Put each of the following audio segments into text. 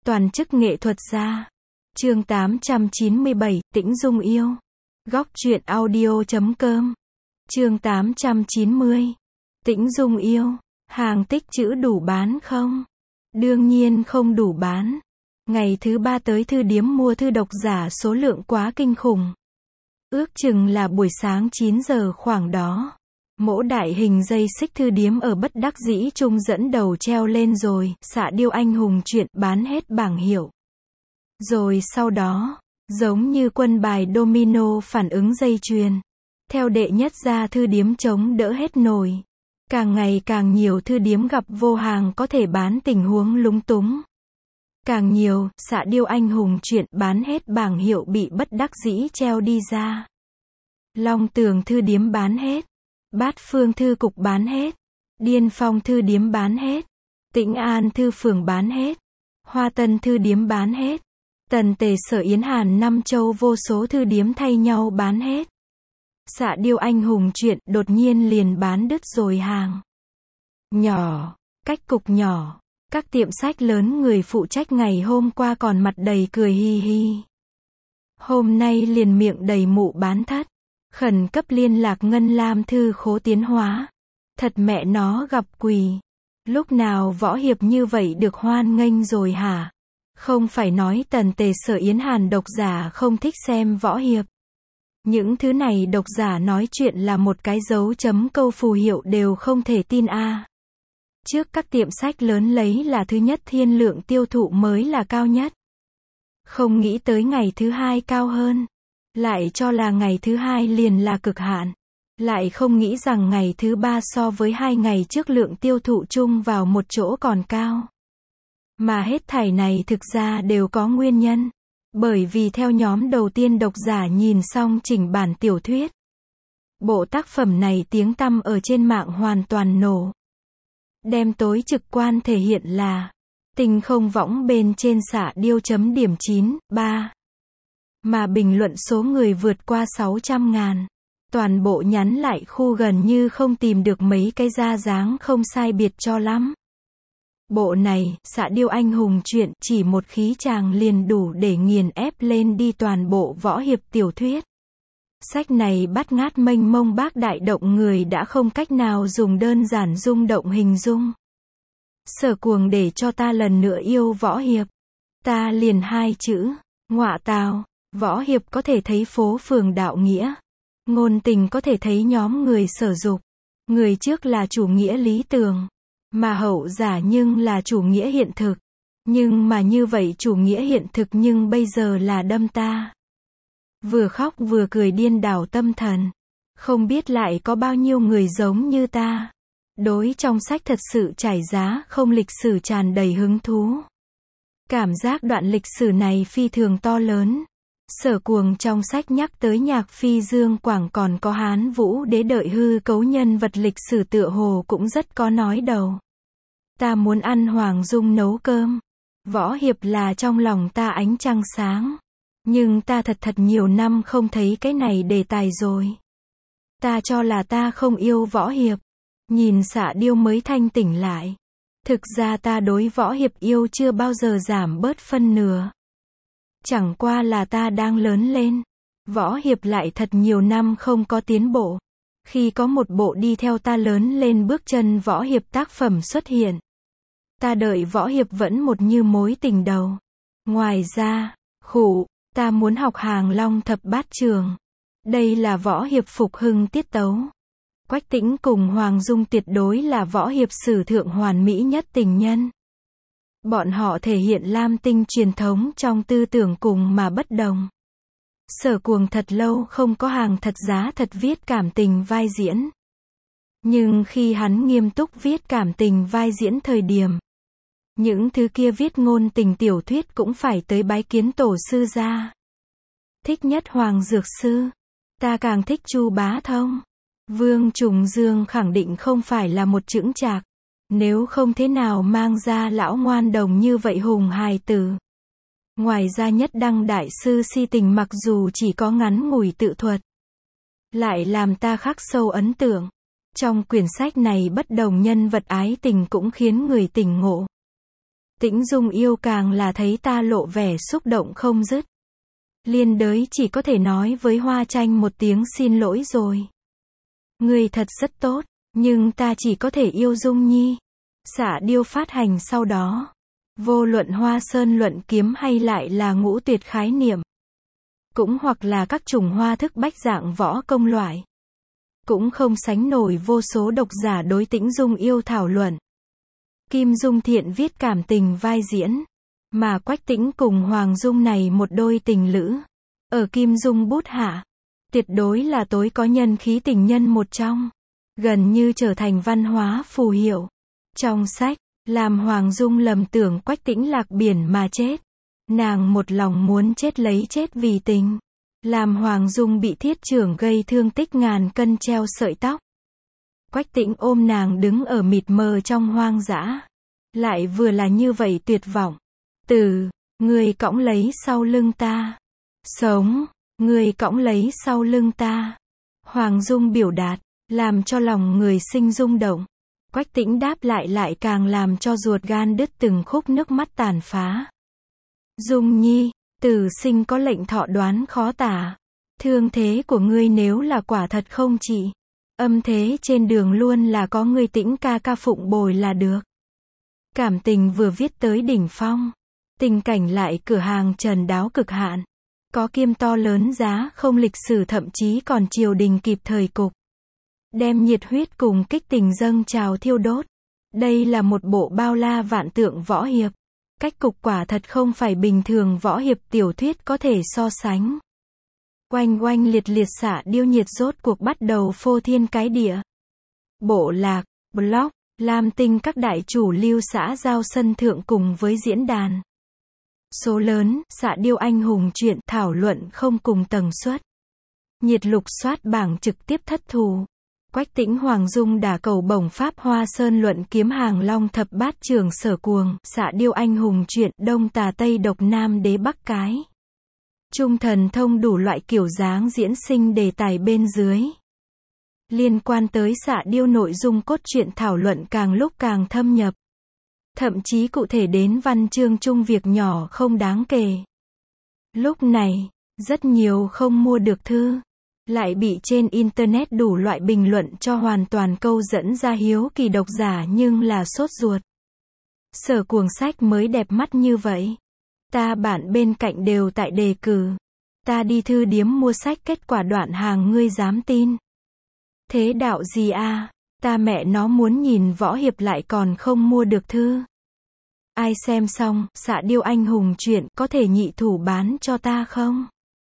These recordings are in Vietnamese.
Toàn chức nghệ thuật gia. Chương 897, Tĩnh Dung yêu. Góc truyện audio.com. Chương 890. Tĩnh Dung yêu. Hàng tích trữ đủ bán không? Đương nhiên không đủ bán. Ngày thứ 3 tới thư điếm mua thư độc giả số lượng quá kinh khủng. Ước chừng là buổi sáng 9 giờ khoảng đó. Mỗ đại hình dây xích thư điếm ở bất đắc dĩ trung dẫn đầu treo lên rồi, xạ điêu anh hùng chuyện bán hết bảng hiệu. Rồi sau đó, giống như quân bài domino phản ứng dây chuyền. Theo đệ nhất ra thư điếm chống đỡ hết nổi. Càng ngày càng nhiều thư điếm gặp vô hàng có thể bán tình huống lúng túng. Càng nhiều, xạ điêu anh hùng chuyện bán hết bảng hiệu bị bất đắc dĩ treo đi ra. Long Tường thư điếm bán hết. Bát Phương thư cục bán hết. Điên Phong thư điếm bán hết. Tĩnh An thư phường bán hết. Hoa Tân thư điếm bán hết. Tần Tề Sở Yến Hàn Năm Châu vô số thư điếm thay nhau bán hết. Xạ điêu anh hùng chuyện đột nhiên liền bán đứt rồi hàng. Nhỏ, cách cục nhỏ. Các tiệm sách lớn người phụ trách ngày hôm qua còn mặt đầy cười hi hi. Hôm nay liền miệng đầy mụ bán thất. Khẩn cấp liên lạc Ngân Lam thư khố tiến hóa. Thật mẹ nó gặp quỳ. Lúc nào võ hiệp như vậy được hoan nghênh rồi hả? Không phải nói Tần Tề Sở Yến Hàn độc giả không thích xem võ hiệp. Những thứ này độc giả nói chuyện là một cái dấu chấm câu phù hiệu đều không thể tin a. Trước các tiệm sách lớn lấy là thứ nhất thiên lượng tiêu thụ mới là cao nhất. Không nghĩ tới ngày thứ hai cao hơn. Lại cho là ngày thứ hai liền là cực hạn. Lại không nghĩ rằng ngày thứ 3 so với 2 ngày trước lượng tiêu thụ chung vào một chỗ còn cao. Mà hết thảy này thực ra đều có nguyên nhân. Bởi vì theo nhóm đầu tiên độc giả nhìn xong chỉnh bản tiểu thuyết. Bộ tác phẩm này tiếng tăm ở trên mạng hoàn toàn nổ. Đem tối trực quan thể hiện là tình không võng bên trên xạ điêu chấm điểm 9,3. Mà bình luận số người vượt qua 600.000. Toàn bộ nhắn lại khu gần như không tìm được mấy cái ra dáng không sai biệt cho lắm. Bộ này, xạ điêu anh hùng chuyện, chỉ một khí chàng liền đủ để nghiền ép lên đi toàn bộ võ hiệp tiểu thuyết. Sách này bắt ngát mênh mông bác đại động người đã không cách nào dùng đơn giản rung động hình dung. Sở Cuồng để cho ta lần nữa yêu võ hiệp. Ta liền 2 chữ, ngọa tào. Võ hiệp có thể thấy phố phường đạo nghĩa. Ngôn tình có thể thấy nhóm người sở dục. Người trước là chủ nghĩa lý tưởng. Mà hậu giả nhưng là chủ nghĩa hiện thực. Nhưng mà như vậy chủ nghĩa hiện thực nhưng bây giờ là đâm ta. Vừa khóc vừa cười điên đảo tâm thần. Không biết lại có bao nhiêu người giống như ta. Đối trong sách thật sự trải giá không lịch sử tràn đầy hứng thú. Cảm giác đoạn lịch sử này phi thường to lớn. Sở Cuồng trong sách nhắc tới nhạc phi Dương Quảng còn có Hán Vũ Đế đợi hư cấu nhân vật lịch sử tựa hồ cũng rất có nói đầu. Ta muốn ăn Hoàng Dung nấu cơm. Võ hiệp là trong lòng ta ánh trăng sáng. Nhưng ta thật nhiều năm không thấy cái này đề tài rồi. Ta cho là ta không yêu võ hiệp. Nhìn xạ điêu mới thanh tỉnh lại. Thực ra ta đối võ hiệp yêu chưa bao giờ giảm bớt phân nửa. Chẳng qua là ta đang lớn lên. Võ hiệp lại thật nhiều năm không có tiến bộ. Khi có một bộ đi theo ta lớn lên bước chân võ hiệp tác phẩm xuất hiện. Ta đợi võ hiệp vẫn một như mối tình đầu. Ngoài ra, ta muốn học Hàng Long thập bát trường. Đây là võ hiệp phục hưng tiết tấu. Quách Tĩnh cùng Hoàng Dung tuyệt đối là võ hiệp sử thượng hoàn mỹ nhất tình nhân. Bọn họ thể hiện lam tinh truyền thống trong tư tưởng cùng mà bất đồng. Sở Cuồng thật lâu không có hàng thật giá thật viết cảm tình vai diễn. Nhưng khi hắn nghiêm túc viết cảm tình vai diễn thời điểm, những thứ kia viết ngôn tình tiểu thuyết cũng phải tới bái kiến tổ sư ra. Thích nhất Hoàng Dược Sư. Ta càng thích Chu Bá Thông. Vương Trùng Dương khẳng định không phải là một chững chạc. Nếu không thế nào mang ra lão ngoan đồng như vậy hùng hài tử. Ngoài ra Nhất Đăng đại sư si tình mặc dù chỉ có ngắn ngủi tự thuật, lại làm ta khắc sâu ấn tượng. Trong quyển sách này bất đồng nhân vật ái tình cũng khiến người tỉnh ngộ. Tĩnh Dung Yêu càng là thấy ta lộ vẻ xúc động không dứt. Liên đới chỉ có thể nói với Hoa Tranh một tiếng xin lỗi rồi. Ngươi thật rất tốt, nhưng ta chỉ có thể yêu Dung Nhi. Xạ Điêu phát hành sau đó. Vô luận Hoa Sơn luận kiếm hay lại là ngũ tuyệt khái niệm. Cũng hoặc là các chủng hoa thức bách dạng võ công loại. Cũng không sánh nổi vô số độc giả đối Tĩnh Dung Yêu thảo luận. Kim Dung Thiện viết cảm tình vai diễn. Mà Quách Tĩnh cùng Hoàng Dung này một đôi tình lữ. Ở Kim Dung bút hạ. Tuyệt đối là tối có nhân khí tình nhân một trong. Gần như trở thành văn hóa phù hiệu. Trong sách, làm Hoàng Dung lầm tưởng Quách Tĩnh lạc biển mà chết. Nàng một lòng muốn chết lấy chết vì tình. Làm Hoàng Dung bị thiết chưởng gây thương tích ngàn cân treo sợi tóc. Quách Tĩnh ôm nàng đứng ở mịt mờ trong hoang dã. Lại vừa là như vậy tuyệt vọng. Người cõng lấy sau lưng ta. Sống, người cõng lấy sau lưng ta. Hoàng Dung biểu đạt, làm cho lòng người sinh rung động. Quách Tĩnh đáp lại càng làm cho ruột gan đứt từng khúc nước mắt tàn phá. Dung Nhi, tử sinh có lệnh thọ đoán khó tả. Thương thế của ngươi nếu là quả thật không trị. Âm thế trên đường luôn là có ngươi Tĩnh ca ca phụng bồi là được. Cảm tình vừa viết tới đỉnh phong. Tình cảnh lại cửa hàng trần đáo cực hạn. Có kiêm to lớn giá không lịch sử thậm chí còn triều đình kịp thời cục. Đem nhiệt huyết cùng kích tình dâng trào thiêu đốt. Đây là một bộ bao la vạn tượng võ hiệp. Cách cục quả thật không phải bình thường võ hiệp tiểu thuyết có thể so sánh. Oanh oanh liệt liệt Xạ Điêu nhiệt rốt cuộc bắt đầu phô thiên cái địa. Bộ lạc, blog, Lam Tinh các đại chủ lưu xã giao sân thượng cùng với diễn đàn. Số lớn, Xạ Điêu anh hùng truyện thảo luận không cùng tần suất. Nhiệt lục soát bảng trực tiếp thất thù. Quách Tĩnh Hoàng Dung đả cầu bổng Pháp Hoa Sơn luận kiếm hàng long thập bát trường sở cuồng, Xạ Điêu anh hùng truyện đông tà tây độc nam đế bắc cái. Trung thần thông đủ loại kiểu dáng diễn sinh đề tài bên dưới. Liên quan tới Xạ Điêu nội dung cốt truyện thảo luận càng lúc càng thâm nhập. Thậm chí cụ thể đến văn chương chung việc nhỏ không đáng kể. Lúc này, rất nhiều không mua được thư. Lại bị trên internet đủ loại bình luận cho hoàn toàn câu dẫn ra hiếu kỳ độc giả nhưng là sốt ruột. Sở cuồng sách mới đẹp mắt như vậy. Ta bạn bên cạnh đều tại đề cử. Ta đi thư điếm mua sách kết quả đoạn hàng ngươi dám tin. Thế đạo gì a? Ta mẹ nó muốn nhìn võ hiệp lại còn không mua được thư. Ai xem xong, Xạ Điêu anh hùng truyện có thể nhị thủ bán cho ta không?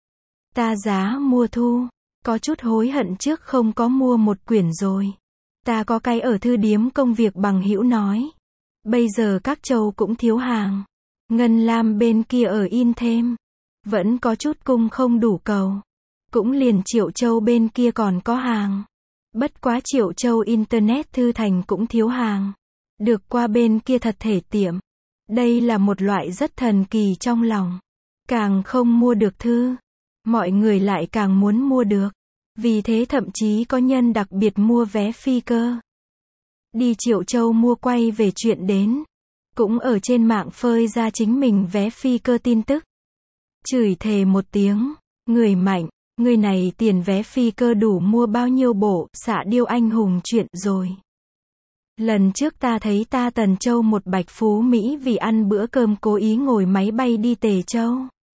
Ta giá mua thu. Có chút hối hận trước không có mua một quyển rồi. Ta có cái ở thư điếm công việc bằng hữu nói. Bây giờ các châu cũng thiếu hàng. Ngân Lam bên kia ở in thêm. Vẫn có chút cung không đủ cầu. Cũng liền Triệu Châu bên kia còn có hàng. Bất quá Triệu Châu Internet thư thành cũng thiếu hàng. Được qua bên kia thật thể tiệm. Đây là một loại rất thần kỳ trong lòng. Càng không mua được thư. Mọi người lại càng muốn mua được. Vì thế thậm chí có nhân đặc biệt mua vé phi cơ. Đi Triệu Châu mua quay về chuyện đến. Cũng ở trên mạng phơi ra chính mình vé phi cơ tin tức. Chửi thề một tiếng. Người mạnh, người này tiền vé phi cơ đủ mua bao nhiêu bộ Xạ Điêu anh hùng truyện rồi. Lần trước ta thấy ta Tần Châu một bạch phú Mỹ vì ăn bữa cơm cố ý ngồi máy bay đi Tề Châu.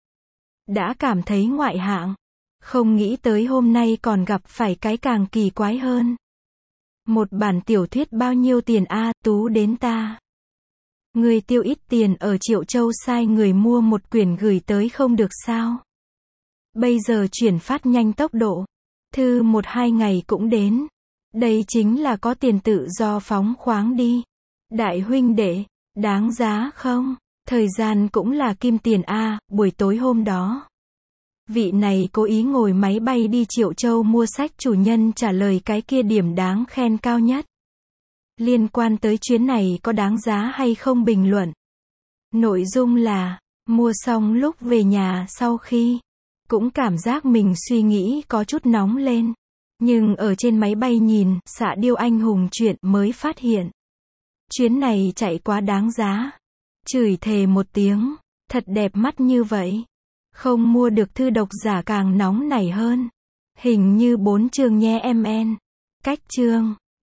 Đã cảm thấy ngoại hạng. Không nghĩ tới hôm nay còn gặp phải cái càng kỳ quái hơn. Một bản tiểu thuyết bao nhiêu tiền a, tú đến ta. Người tiêu ít tiền ở Triệu Châu sai người mua một quyển gửi tới không được sao? Bây giờ chuyển phát nhanh tốc độ. Thư 1-2 ngày cũng đến. Đây chính là có tiền tự do phóng khoáng đi. Đại huynh đệ, đáng giá không? Thời gian cũng là kim tiền a, buổi tối hôm đó. Vị này cố ý ngồi máy bay đi Triệu Châu mua sách chủ nhân trả lời cái kia điểm đáng khen cao nhất. Liên quan tới chuyến này có đáng giá hay không bình luận. Nội dung là, mua xong lúc về nhà sau khi, cũng cảm giác mình suy nghĩ có chút nóng lên. Nhưng ở trên máy bay nhìn, Xạ Điêu anh hùng truyện mới phát hiện. Chuyến này chạy quá đáng giá. Chửi thề một tiếng. Thật đẹp mắt như vậy. Không mua được thư độc giả càng nóng nảy hơn. Hình như 4 chương nhé em en. Cách chương.